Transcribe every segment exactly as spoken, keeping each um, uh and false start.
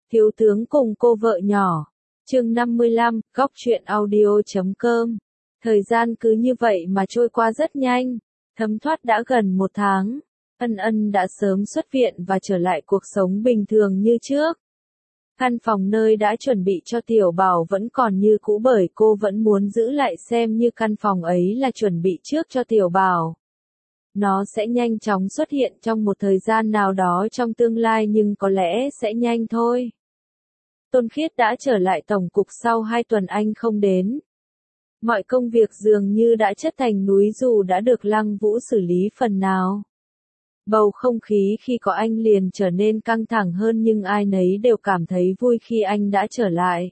Thiếu tướng cùng cô vợ nhỏ. Chương năm mươi lăm, góc truyện audio chấm com. Thời gian cứ như vậy mà trôi qua rất nhanh. Thấm thoát đã gần một tháng. Ân Ân đã sớm xuất viện và trở lại cuộc sống bình thường như trước. Căn phòng nơi đã chuẩn bị cho Tiểu Bảo vẫn còn như cũ bởi cô vẫn muốn giữ lại xem như căn phòng ấy là chuẩn bị trước cho Tiểu Bảo. Nó sẽ nhanh chóng xuất hiện trong một thời gian nào đó trong tương lai nhưng có lẽ sẽ nhanh thôi. Tôn Khiết đã trở lại tổng cục sau hai tuần anh không đến. Mọi công việc dường như đã chất thành núi dù đã được Lăng Vũ xử lý phần nào. Bầu không khí khi có anh liền trở nên căng thẳng hơn nhưng ai nấy đều cảm thấy vui khi anh đã trở lại.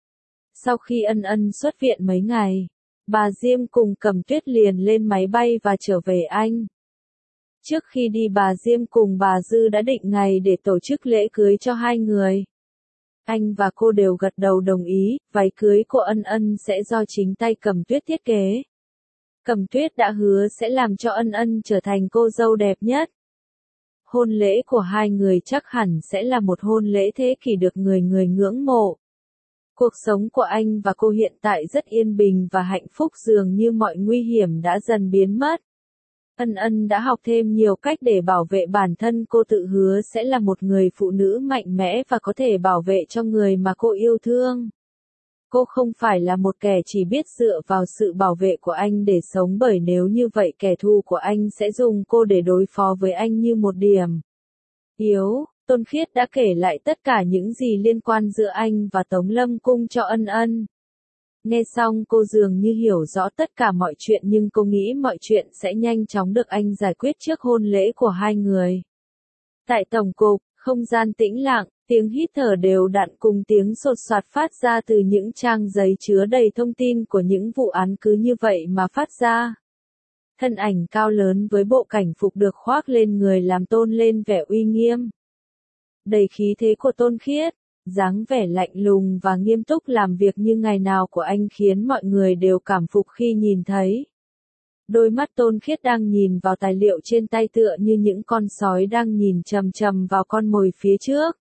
Sau khi Ân Ân xuất viện mấy ngày, bà Diêm cùng Cẩm Tuyết liền lên máy bay và trở về Anh. Trước khi đi bà Diêm cùng bà Dư đã định ngày để tổ chức lễ cưới cho hai người. Anh và cô đều gật đầu đồng ý, váy cưới của Ân Ân sẽ do chính tay Cẩm Tuyết thiết kế. Cẩm Tuyết đã hứa sẽ làm cho Ân Ân trở thành cô dâu đẹp nhất. Hôn lễ của hai người chắc hẳn sẽ là một hôn lễ thế kỷ được người người ngưỡng mộ. Cuộc sống của anh và cô hiện tại rất yên bình và hạnh phúc dường như mọi nguy hiểm đã dần biến mất. Ân Ân đã học thêm nhiều cách để bảo vệ bản thân, cô tự hứa sẽ là một người phụ nữ mạnh mẽ và có thể bảo vệ cho người mà cô yêu thương. Cô không phải là một kẻ chỉ biết dựa vào sự bảo vệ của anh để sống bởi nếu như vậy kẻ thù của anh sẽ dùng cô để đối phó với anh như một điểm yếu. Tôn Khiết đã kể lại tất cả những gì liên quan giữa anh và Tống Lâm Cung cho Ân Ân. Nghe xong cô dường như hiểu rõ tất cả mọi chuyện nhưng cô nghĩ mọi chuyện sẽ nhanh chóng được anh giải quyết trước hôn lễ của hai người. Tại tổng cục, không gian tĩnh lặng, tiếng hít thở đều đặn cùng tiếng sột soạt phát ra từ những trang giấy chứa đầy thông tin của những vụ án cứ như vậy mà phát ra. Thân ảnh cao lớn với bộ cảnh phục được khoác lên người làm tôn lên vẻ uy nghiêm. Đầy khí thế của Tôn Khiết, dáng vẻ lạnh lùng và nghiêm túc làm việc như ngày nào của anh khiến mọi người đều cảm phục khi nhìn thấy. Đôi mắt Tôn Khiết đang nhìn vào tài liệu trên tay tựa như những con sói đang nhìn chằm chằm vào con mồi phía trước.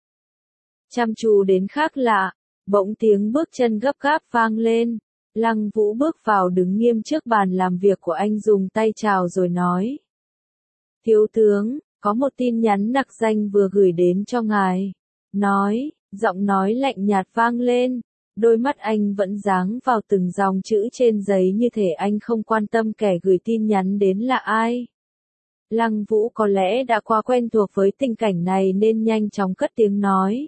Chăm chú đến khác lạ, bỗng tiếng bước chân gấp gáp vang lên. Lăng Vũ bước vào đứng nghiêm trước bàn làm việc của anh dùng tay chào rồi nói. Thiếu tướng, có một tin nhắn nặc danh vừa gửi đến cho ngài. Nói, giọng nói lạnh nhạt vang lên. Đôi mắt anh vẫn dáng vào từng dòng chữ trên giấy như thể anh không quan tâm kẻ gửi tin nhắn đến là ai. Lăng Vũ có lẽ đã quá quen thuộc với tình cảnh này nên nhanh chóng cất tiếng nói.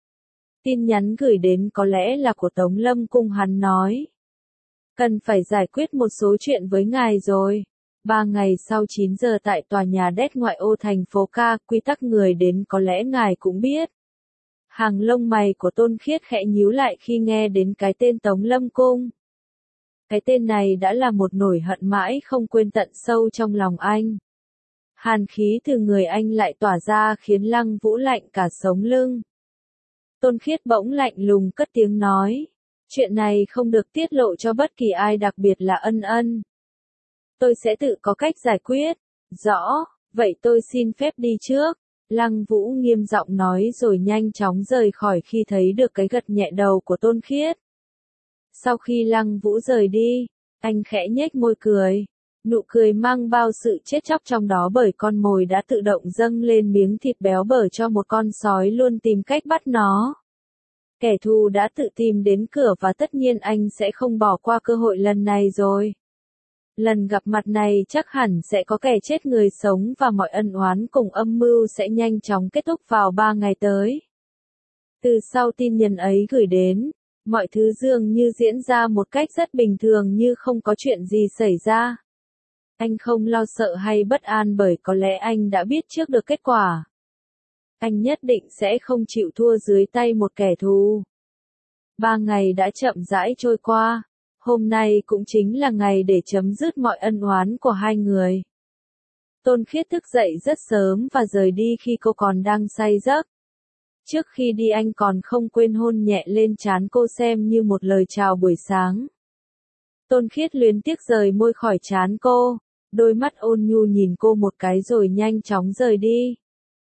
Tin nhắn gửi đến có lẽ là của Tống Lâm Cung, hắn nói. Cần phải giải quyết một số chuyện với ngài rồi. Ba ngày sau chín giờ tại tòa nhà đét ngoại ô thành phố Ca, quy tắc người đến có lẽ ngài cũng biết. Hàng lông mày của Tôn Khiết khẽ nhíu lại khi nghe đến cái tên Tống Lâm Cung. Cái tên này đã là một nỗi hận mãi không quên tận sâu trong lòng anh. Hàn khí từ người anh lại tỏa ra khiến Lăng Vũ lạnh cả sống lưng. Tôn Khiết bỗng lạnh lùng cất tiếng nói. Chuyện này không được tiết lộ cho bất kỳ ai, đặc biệt là Ân Ân. Tôi sẽ tự có cách giải quyết. Rõ, vậy tôi xin phép đi trước. Lăng Vũ nghiêm giọng nói rồi nhanh chóng rời khỏi khi thấy được cái gật nhẹ đầu của Tôn Khiết. Sau khi Lăng Vũ rời đi, anh khẽ nhếch môi cười. Nụ cười mang bao sự chết chóc trong đó bởi con mồi đã tự động dâng lên miếng thịt béo bở cho một con sói luôn tìm cách bắt nó. Kẻ thù đã tự tìm đến cửa và tất nhiên anh sẽ không bỏ qua cơ hội lần này rồi. Lần gặp mặt này chắc hẳn sẽ có kẻ chết người sống và mọi ân oán cùng âm mưu sẽ nhanh chóng kết thúc vào ba ngày tới. Từ sau tin nhắn ấy gửi đến, mọi thứ dường như diễn ra một cách rất bình thường như không có chuyện gì xảy ra. Anh không lo sợ hay bất an bởi có lẽ anh đã biết trước được kết quả. Anh nhất định sẽ không chịu thua dưới tay một kẻ thù. Ba ngày đã chậm rãi trôi qua. Hôm nay cũng chính là ngày để chấm dứt mọi ân oán của hai người. Tôn Khiết thức dậy rất sớm và rời đi khi cô còn đang say giấc. Trước khi đi anh còn không quên hôn nhẹ lên trán cô xem như một lời chào buổi sáng. Tôn Khiết luyến tiếc rời môi khỏi trán cô, đôi mắt ôn nhu nhìn cô một cái rồi nhanh chóng rời đi.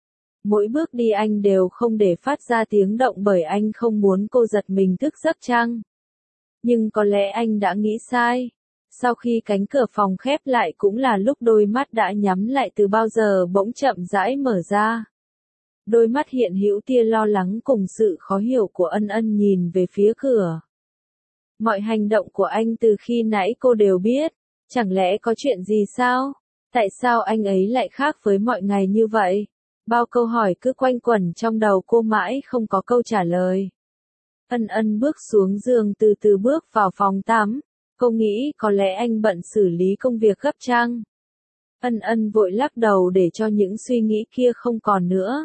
Mỗi bước đi anh đều không để phát ra tiếng động bởi anh không muốn cô giật mình thức giấc chăng. Nhưng có lẽ anh đã nghĩ sai. Sau khi cánh cửa phòng khép lại cũng là lúc đôi mắt đã nhắm lại từ bao giờ bỗng chậm rãi mở ra. Đôi mắt hiện hữu tia lo lắng cùng sự khó hiểu của Ân Ân nhìn về phía cửa. Mọi hành động của anh từ khi nãy cô đều biết. Chẳng lẽ có chuyện gì sao? Tại sao anh ấy lại khác với mọi ngày như vậy? Bao câu hỏi cứ quanh quẩn trong đầu cô mãi không có câu trả lời. Ân Ân bước xuống giường từ từ bước vào phòng tắm. Cô nghĩ có lẽ anh bận xử lý công việc gấp chăng? Ân Ân vội lắc đầu để cho những suy nghĩ kia không còn nữa.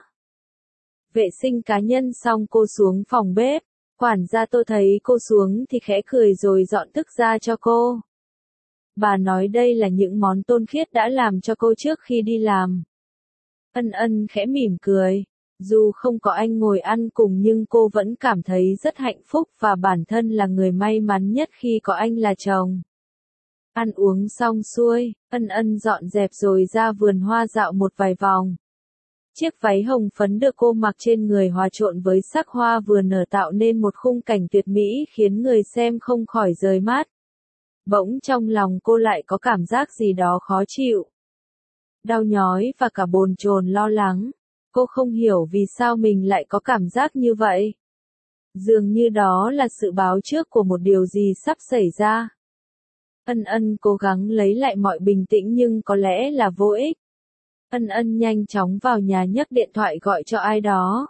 Vệ sinh cá nhân xong cô xuống phòng bếp. Quản gia Tô thấy cô xuống thì khẽ cười rồi dọn thức ra cho cô. Bà nói đây là những món Tôn Khiết đã làm cho cô trước khi đi làm. Ân Ân khẽ mỉm cười. Dù không có anh ngồi ăn cùng nhưng cô vẫn cảm thấy rất hạnh phúc và bản thân là người may mắn nhất khi có anh là chồng. Ăn uống xong xuôi, Ân Ân dọn dẹp rồi ra vườn hoa dạo một vài vòng. Chiếc váy hồng phấn được cô mặc trên người hòa trộn với sắc hoa vừa nở tạo nên một khung cảnh tuyệt mỹ khiến người xem không khỏi rời mắt. Bỗng trong lòng cô lại có cảm giác gì đó khó chịu. Đau nhói và cả bồn chồn lo lắng. Cô không hiểu vì sao mình lại có cảm giác như vậy. Dường như đó là sự báo trước của một điều gì sắp xảy ra. Ân Ân cố gắng lấy lại mọi bình tĩnh nhưng có lẽ là vô ích. Ân Ân nhanh chóng vào nhà nhấc điện thoại gọi cho ai đó.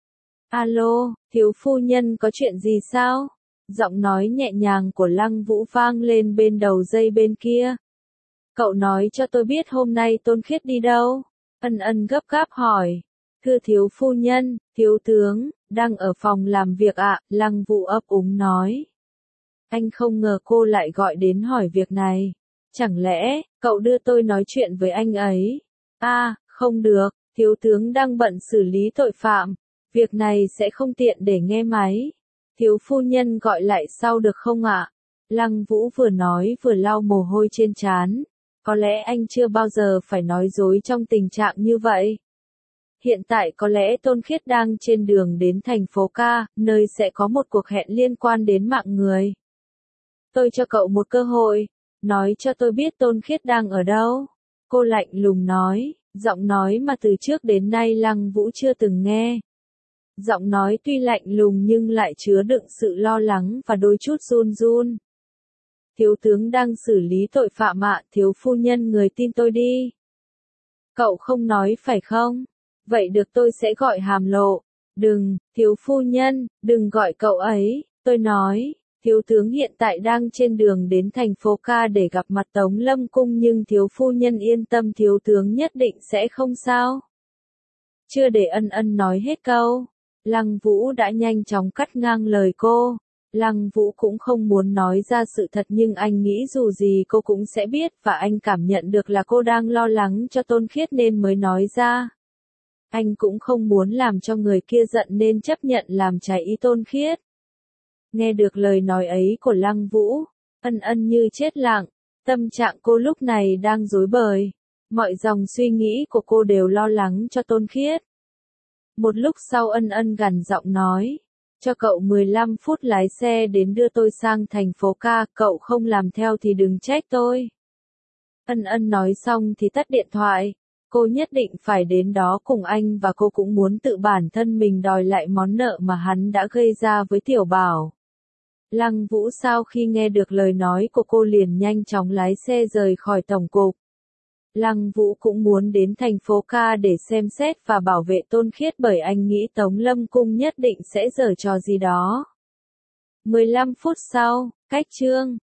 Alo, thiếu phu nhân có chuyện gì sao? Giọng nói nhẹ nhàng của Lăng Vũ vang lên bên đầu dây bên kia. Cậu nói cho tôi biết hôm nay Tôn Khiết đi đâu? Ân Ân gấp gáp hỏi. Thưa thiếu phu nhân, thiếu tướng, đang ở phòng làm việc ạ, Lăng Vũ ấp úng nói. Anh không ngờ cô lại gọi đến hỏi việc này. Chẳng lẽ, cậu đưa tôi nói chuyện với anh ấy? À, không được, thiếu tướng đang bận xử lý tội phạm. Việc này sẽ không tiện để nghe máy. Thiếu phu nhân gọi lại sau được không ạ? Lăng Vũ vừa nói vừa lau mồ hôi trên trán. Có lẽ anh chưa bao giờ phải nói dối trong tình trạng như vậy. Hiện tại có lẽ Tôn Khiết đang trên đường đến thành phố Ca, nơi sẽ có một cuộc hẹn liên quan đến mạng người. Tôi cho cậu một cơ hội, nói cho tôi biết Tôn Khiết đang ở đâu. Cô lạnh lùng nói, giọng nói mà từ trước đến nay Lăng Vũ chưa từng nghe. Giọng nói tuy lạnh lùng nhưng lại chứa đựng sự lo lắng và đôi chút run run. Thiếu tướng đang xử lý tội phạm ạ, thiếu phu nhân người tin tôi đi. Cậu không nói phải không? Vậy được tôi sẽ gọi hàm lộ. Đừng, thiếu phu nhân, đừng gọi cậu ấy, tôi nói. Thiếu tướng hiện tại đang trên đường đến thành phố Ca để gặp mặt Tống Lâm Cung nhưng thiếu phu nhân yên tâm thiếu tướng nhất định sẽ không sao. Chưa để Ân Ân nói hết câu. Lăng Vũ đã nhanh chóng cắt ngang lời cô. Lăng Vũ cũng không muốn nói ra sự thật nhưng anh nghĩ dù gì cô cũng sẽ biết và anh cảm nhận được là cô đang lo lắng cho Tôn Khiết nên mới nói ra. Anh cũng không muốn làm cho người kia giận nên chấp nhận làm trái ý Tôn Khiết. Nghe được lời nói ấy của Lăng Vũ, Ân Ân như chết lặng, tâm trạng cô lúc này đang rối bời. Mọi dòng suy nghĩ của cô đều lo lắng cho Tôn Khiết. Một lúc sau Ân Ân gằn giọng nói, cho cậu mười lăm phút lái xe đến đưa tôi sang thành phố Ca, cậu không làm theo thì đừng trách tôi. Ân Ân nói xong thì tắt điện thoại. Cô nhất định phải đến đó cùng anh và cô cũng muốn tự bản thân mình đòi lại món nợ mà hắn đã gây ra với Tiểu Bảo. Lăng Vũ sau khi nghe được lời nói của cô liền nhanh chóng lái xe rời khỏi tổng cục. Lăng Vũ cũng muốn đến thành phố Ca để xem xét và bảo vệ Tôn Khiết bởi anh nghĩ Tống Lâm Cung nhất định sẽ giở trò gì đó. mười lăm phút sau, cách chương